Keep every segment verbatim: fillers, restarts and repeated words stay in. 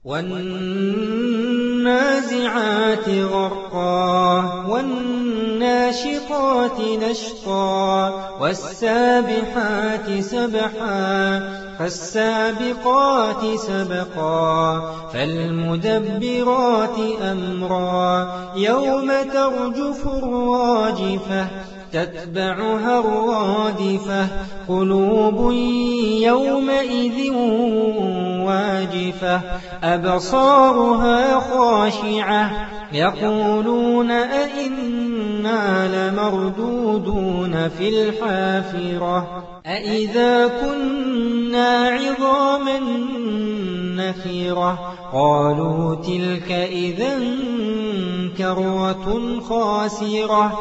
وَالنَّازِعَاتِ غَرْقًا وَالنَّاشِطَاتِ نَشْطًا وَالسَّابِحَاتِ سَبْحًا فَالسَّابِقَاتِ سَبْقًا فَالْمُدَبِّرَاتِ أَمْرًا يَوْمَ تَرْجُفُ الرَّاجِفَةُ تَتْبَعُهَا الرَّادِفَةُ قُلُوبٌ يَوْمَئِذٍ وَاجِفَةٌ أَبْصَارُهَا خَاشِعَةٌ يَقُولُونَ أَإِنَّا لَمَرْدُودُونَ فِي الْحَافِرَةِ أَإِذَا كُنَّا عِظَامًا نَخِرَةً قَالُوا تِلْكَ إِذًا كَرَّةٌ خَاسِرَةٌ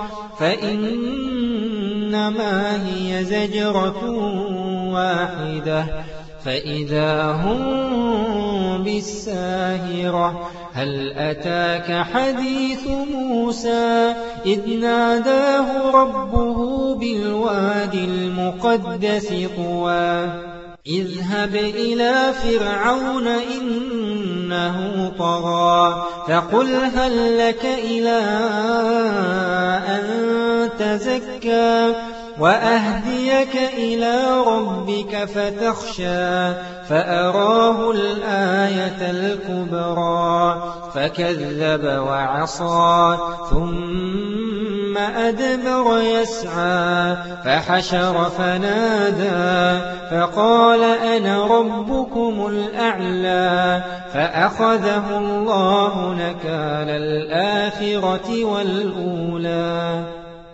فَإِنَّمَا هِيَ زَجْرَةٌ وَاحِدَةٌ فَإِذَا هُمْ بِالسَّاهِرَةِ هَلْ أَتَاكَ حَدِيثُ مُوسَىٰ إِذْ نَادَاهُ رَبُّهُ بِالْوَادِ الْمُقَدَّسِ طُوًى اذْهَبْ إِلَىٰ فِرْعَوْنَ إِنَّهُ طَغَىٰ فَقُلْ هَل لَّكَ إِلَىٰ أَن تَزَكَّىٰ وَأَهْدِيَكَ إِلَىٰ رَبِّكَ فَتَخْشَىٰ فَأَرَاهُ الْآيَةَ الْكُبْرَىٰ فَكَذَّبَ وَعَصَىٰ ثُمَّ أَدْبَرَ يَسْعَىٰ فَحَشَرَ فَنَادَىٰ فَقَالَ أَنَا رَبُّكُمُ الْأَعْلَىٰ فَأَخَذَهُ اللَّهُ نَكَالَ الْآخِرَةِ وَالْأُولَىٰ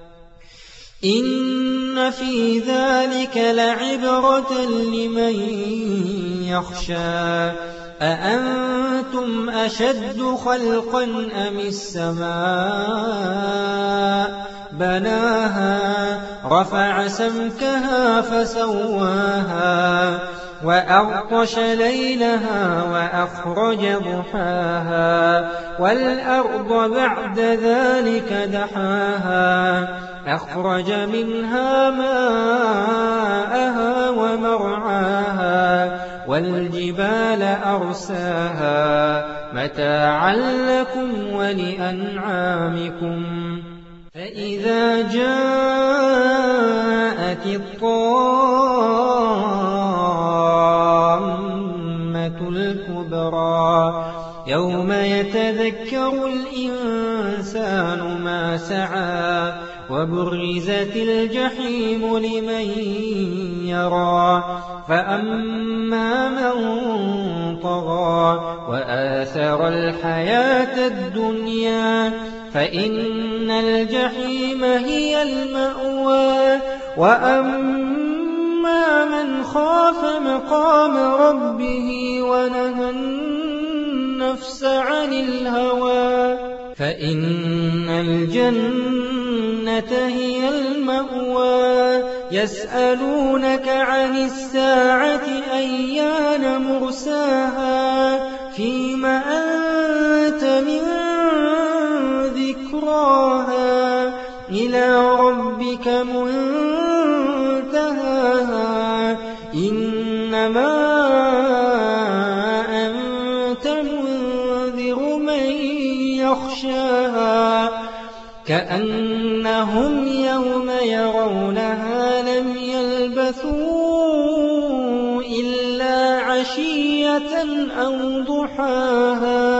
إِنَّ فِي ذَلِكَ لَعِبْرَةً لِّمَن يَخْشَىٰ أَأَنتُمْ أَشَدُّ خَلْقًا أَمِ السَّمَاءُ بَنَاهَا رَفَعَ سَمْكَهَا فَسَوَّاهَا وَأَغْطَشَ لَيْلَهَا وَأَخْرَجَ ضُحَاهَا وَالْأَرْضَ بَعْدَ ذَلِكَ دَحَاهَا أَخْرَجَ مِنْهَا مَاءَهَا وَمَرْعَاهَا وَالْجِبَالَ أَرْسَاهَا مَتَاعًا لَّكُمْ وَلِأَنْعَامِكُمْ فَإِذَا جَاءَتِ الطَّامَّةُ الْكُبْرَىٰ يَوْمَ يَتَذَكَّرُ الْإِنسَانُ مَا سَعَىٰ وَبُرِّزَتِ الْجَحِيمُ لِمَن يَرَىٰ فَأَمَّا مَن طَغَىٰ وَآثَرَ الْحَيَاةَ الدُّنْيَا فَإِنَّ الْجَحِيمَ هِيَ الْمَأْوَىٰ وَأَمَّا مَنْ خَافَ مَقَامَ رَبِّهِ وَنَهَى النَّفْسَ عَنِ الْهَوَىٰ فَإِنَّ الْجَنَّةَ هِيَ الْمَأْوَىٰ يَسْأَلُونَكَ عَنِ السَّاعَةِ أَيَّانَ مُرْسَاهَا فِيمَ أَنتَ مِن ذِكْرَاهَا إِلَىٰ رَبِّكَ مُنتَهَاهَا إِنَّمَا أَنتَ مُنذِرُ مَن يَخْشَاهَا كَأَنَّهُمْ يَوْمَ يَرَوْنَهَا لَمْ يَلْبَثُوا إِلَّا عَشِيَّةً أَوْ ضُحَاهَا